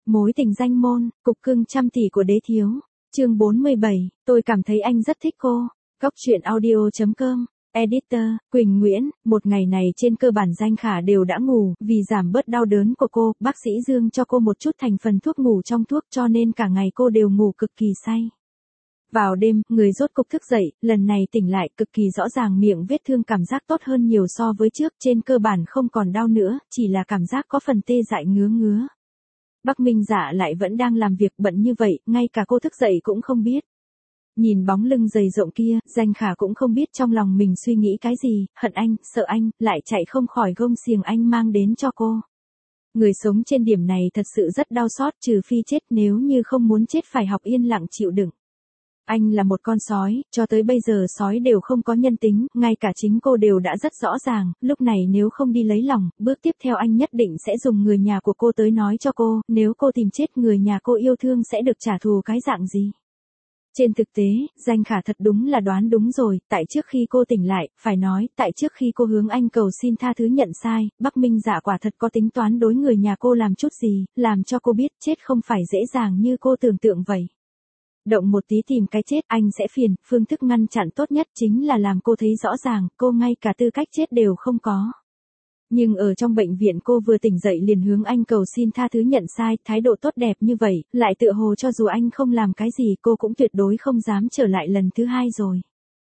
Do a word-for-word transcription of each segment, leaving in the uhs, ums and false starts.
Mối tình danh môn, cục cưng trăm tỷ của đế thiếu. Chương bốn mươi bảy, tôi cảm thấy anh rất thích cô. Góc truyện audio chấm com. Editor, Quỳnh Nguyễn. Một ngày này trên cơ bản Danh Khả đều đã ngủ, vì giảm bớt đau đớn của cô, bác sĩ Dương cho cô một chút thành phần thuốc ngủ trong thuốc cho nên cả ngày cô đều ngủ cực kỳ say. Vào đêm, người rốt cục thức dậy, lần này tỉnh lại cực kỳ rõ ràng miệng vết thương cảm giác tốt hơn nhiều so với trước, trên cơ bản không còn đau nữa, chỉ là cảm giác có phần tê dại ngứa ngứa. Bắc Minh Dạ lại vẫn đang làm việc bận như vậy, ngay cả cô thức dậy cũng không biết. Nhìn bóng lưng dày rộng kia, Danh Khả cũng không biết trong lòng mình suy nghĩ cái gì, hận anh, sợ anh, lại chạy không khỏi gông xiềng anh mang đến cho cô. Người sống trên điểm này thật sự rất đau xót, trừ phi chết, nếu như không muốn chết phải học yên lặng chịu đựng. Anh là một con sói, cho tới bây giờ sói đều không có nhân tính, ngay cả chính cô đều đã rất rõ ràng, lúc này nếu không đi lấy lòng, bước tiếp theo anh nhất định sẽ dùng người nhà của cô tới nói cho cô, nếu cô tìm chết người nhà cô yêu thương sẽ được trả thù cái dạng gì. Trên thực tế, Danh Khả thật đúng là đoán đúng rồi, tại trước khi cô tỉnh lại, phải nói, tại trước khi cô hướng anh cầu xin tha thứ nhận sai, Bắc Minh Dạ quả thật có tính toán đối người nhà cô làm chút gì, làm cho cô biết chết không phải dễ dàng như cô tưởng tượng vậy. Động một tí tìm cái chết anh sẽ phiền, phương thức ngăn chặn tốt nhất chính là làm cô thấy rõ ràng, cô ngay cả tư cách chết đều không có. Nhưng ở trong bệnh viện cô vừa tỉnh dậy liền hướng anh cầu xin tha thứ nhận sai, thái độ tốt đẹp như vậy, lại tựa hồ cho dù anh không làm cái gì cô cũng tuyệt đối không dám trở lại lần thứ hai rồi.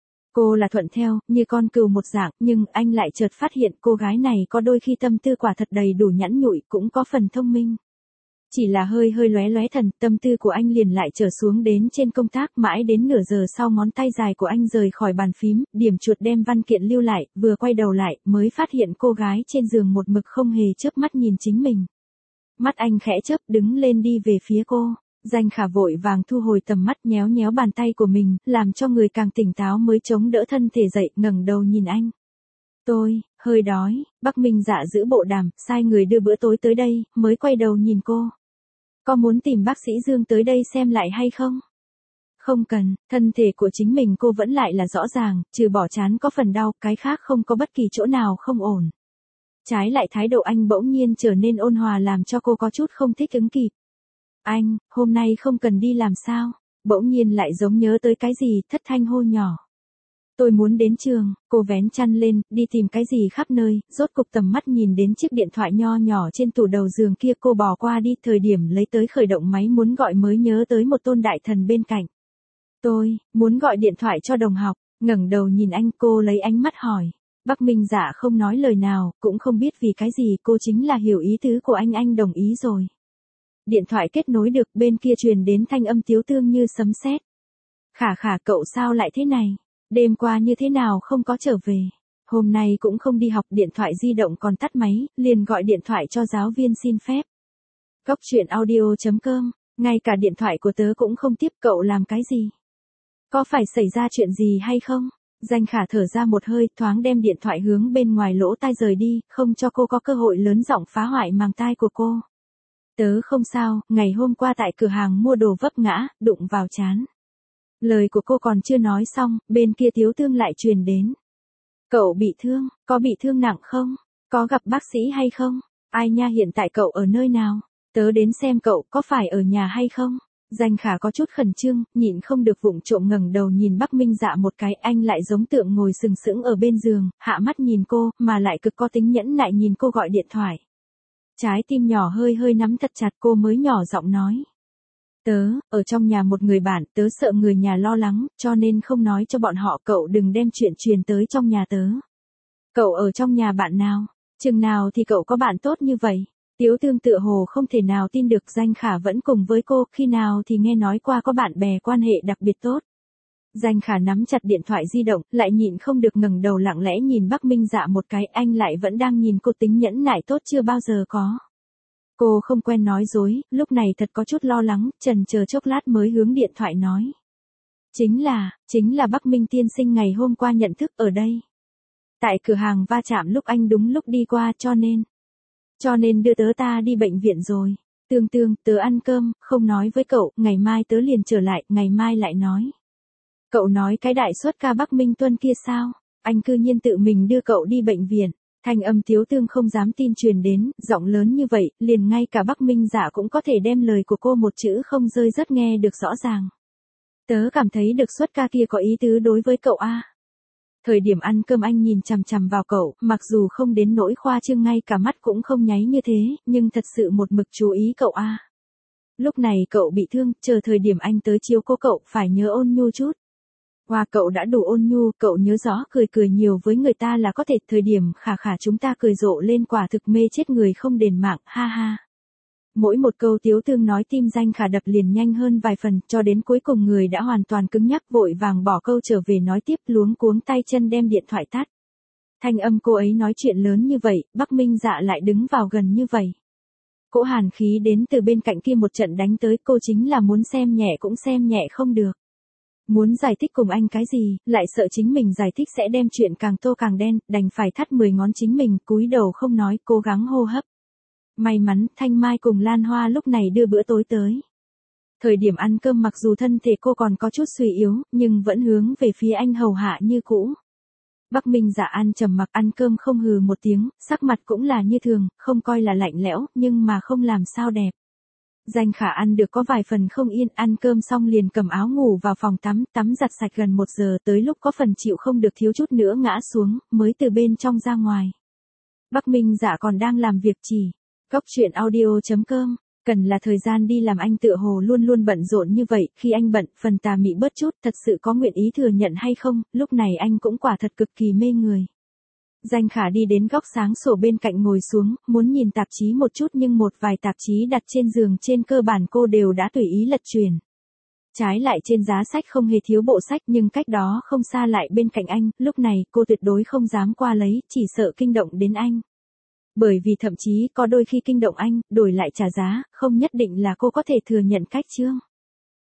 Cô là thuận theo, như con cừu một dạng, nhưng anh lại chợt phát hiện cô gái này có đôi khi tâm tư quả thật đầy đủ nhẵn nhụi, cũng có phần thông minh. Chỉ là hơi hơi lóe lóe thần, tâm tư của anh liền lại trở xuống đến trên công tác, mãi đến nửa giờ sau ngón tay dài của anh rời khỏi bàn phím, điểm chuột đem văn kiện lưu lại, vừa quay đầu lại, mới phát hiện cô gái trên giường một mực không hề chớp mắt nhìn chính mình. Mắt anh khẽ chớp, đứng lên đi về phía cô. Danh Khả vội vàng thu hồi tầm mắt, nhéo nhéo bàn tay của mình, làm cho người càng tỉnh táo mới chống đỡ thân thể dậy, ngẩng đầu nhìn anh. Tôi, hơi đói. Bắc Minh Dạ giữ bộ đàm, sai người đưa bữa tối tới đây, mới quay đầu nhìn cô. Có muốn tìm bác sĩ Dương tới đây xem lại hay không? Không cần, thân thể của chính mình cô vẫn lại là rõ ràng, trừ bỏ trán có phần đau, cái khác không có bất kỳ chỗ nào không ổn. Trái lại thái độ anh bỗng nhiên trở nên ôn hòa làm cho cô có chút không thích ứng kịp. Anh, hôm nay không cần đi làm sao? Bỗng nhiên lại giống nhớ tới cái gì, thất thanh hô nhỏ. Tôi muốn đến trường, cô vén chăn lên, đi tìm cái gì khắp nơi, rốt cục tầm mắt nhìn đến chiếc điện thoại nho nhỏ trên tủ đầu giường kia, cô bỏ qua đi, thời điểm lấy tới khởi động máy muốn gọi mới nhớ tới một tôn đại thần bên cạnh. Tôi, muốn gọi điện thoại cho đồng học, ngẩng đầu nhìn anh, cô lấy ánh mắt hỏi. Bắc Minh Dạ không nói lời nào, cũng không biết vì cái gì, cô chính là hiểu ý tứ của anh, anh đồng ý rồi. Điện thoại kết nối được, bên kia truyền đến thanh âm tiếu tương như sấm sét. Khả Khả, cậu sao lại thế này? Đêm qua như thế nào không có trở về? Hôm nay cũng không đi học, điện thoại di động còn tắt máy, liền gọi điện thoại cho giáo viên xin phép. Góc truyện audio chấm com, ngay cả điện thoại của tớ cũng không tiếp, cậu làm cái gì? Có phải xảy ra chuyện gì hay không? Danh Khả thở ra một hơi, thoáng đem điện thoại hướng bên ngoài lỗ tai rời đi, không cho cô có cơ hội lớn giọng phá hoại màng tai của cô. Tớ không sao, ngày hôm qua tại cửa hàng mua đồ vấp ngã, đụng vào trán. Lời của cô còn chưa nói xong, bên kia tiếu tương lại truyền đến. Cậu bị thương, có bị thương nặng không? Có gặp bác sĩ hay không? Ai nha, hiện tại cậu ở nơi nào? Tớ đến xem cậu, có phải ở nhà hay không? Danh Khả có chút khẩn trương, nhịn không được vụng trộm ngẩng đầu nhìn Bắc Minh Dạ một cái, anh lại giống tượng ngồi sừng sững ở bên giường, hạ mắt nhìn cô, mà lại cực có tính nhẫn nại nhìn cô gọi điện thoại. Trái tim nhỏ hơi hơi nắm thật chặt, cô mới nhỏ giọng nói. Tớ, ở trong nhà một người bạn, tớ sợ người nhà lo lắng, cho nên không nói cho bọn họ, cậu đừng đem chuyện truyền tới trong nhà tớ. Cậu ở trong nhà bạn nào? Chừng nào thì cậu có bạn tốt như vậy? Tiếu tương tựa hồ không thể nào tin được Danh Khả vẫn cùng với cô, khi nào thì nghe nói qua có bạn bè quan hệ đặc biệt tốt. Danh Khả nắm chặt điện thoại di động, lại nhịn không được ngẩng đầu lặng lẽ nhìn Bắc Minh Dạ một cái, anh lại vẫn đang nhìn cô, tính nhẫn nại tốt chưa bao giờ có. Cô không quen nói dối, lúc này thật có chút lo lắng, chần chờ chốc lát mới hướng điện thoại nói. Chính là, chính là Bắc Minh tiên sinh ngày hôm qua nhận thức ở đây. Tại cửa hàng va chạm lúc anh đúng lúc đi qua, cho nên. Cho nên đưa tớ ta đi bệnh viện rồi. Tương Tương, tớ ăn cơm, không nói với cậu, ngày mai tớ liền trở lại, ngày mai lại nói. Cậu nói cái đại xuất ca Bắc Minh Tuân kia sao? Anh cư nhiên tự mình đưa cậu đi bệnh viện. Thanh âm Tiếu Tương không dám tin truyền đến, giọng lớn như vậy, liền ngay cả Bắc Minh Dạ cũng có thể đem lời của cô một chữ không rơi rớt nghe được rõ ràng. Tớ cảm thấy được xuất ca kia có ý tứ đối với cậu a. Thời điểm ăn cơm anh nhìn chằm chằm vào cậu, mặc dù không đến nỗi khoa trương ngay cả mắt cũng không nháy như thế, nhưng thật sự một mực chú ý cậu a. Lúc này cậu bị thương, chờ thời điểm anh tới chiếu cố cậu phải nhớ ôn nhu chút. Hoa cậu đã đủ ôn nhu, cậu nhớ rõ cười cười nhiều với người ta là có thể, thời điểm khả khả chúng ta cười rộ lên quả thực mê chết người không đền mạng, ha ha. Mỗi một câu Tiếu Tương nói tim Danh Khả đập liền nhanh hơn vài phần, cho đến cuối cùng người đã hoàn toàn cứng nhắc vội vàng bỏ câu trở về nói tiếp luống cuống tay chân đem điện thoại tắt. Thanh âm cô ấy nói chuyện lớn như vậy, Bắc Minh Dạ lại đứng vào gần như vậy. Cỗ hàn khí đến từ bên cạnh kia một trận đánh tới, cô chính là muốn xem nhẹ cũng xem nhẹ không được. Muốn giải thích cùng anh cái gì, lại sợ chính mình giải thích sẽ đem chuyện càng tô càng đen, đành phải thắt mười ngón chính mình, cúi đầu không nói, cố gắng hô hấp. May mắn, Thanh Mai cùng Lan Hoa lúc này đưa bữa tối tới. Thời điểm ăn cơm mặc dù thân thể cô còn có chút suy yếu, nhưng vẫn hướng về phía anh hầu hạ như cũ. Bắc Minh Dạ ăn trầm mặc ăn cơm không hừ một tiếng, sắc mặt cũng là như thường, không coi là lạnh lẽo, nhưng mà không làm sao đẹp. Danh Khả ăn được có vài phần không yên, ăn cơm xong liền cầm áo ngủ vào phòng tắm, tắm giặt sạch gần một giờ, tới lúc có phần chịu không được thiếu chút nữa ngã xuống, mới từ bên trong ra ngoài. Bắc Minh Dạ còn đang làm việc chỉ. Góc truyện audio chấm com, cần là thời gian đi làm anh tựa hồ luôn luôn bận rộn như vậy, khi anh bận, phần tà mị bớt chút, thật sự có nguyện ý thừa nhận hay không, lúc này anh cũng quả thật cực kỳ mê người. Danh Khả đi đến góc sáng sổ bên cạnh ngồi xuống, muốn nhìn tạp chí một chút nhưng một vài tạp chí đặt trên giường trên cơ bản cô đều đã tùy ý lật chuyển. Trái lại trên giá sách không hề thiếu bộ sách nhưng cách đó không xa lại bên cạnh anh, lúc này cô tuyệt đối không dám qua lấy, chỉ sợ kinh động đến anh. Bởi vì thậm chí có đôi khi kinh động anh, đổi lại trả giá, không nhất định là cô có thể thừa nhận cách chương.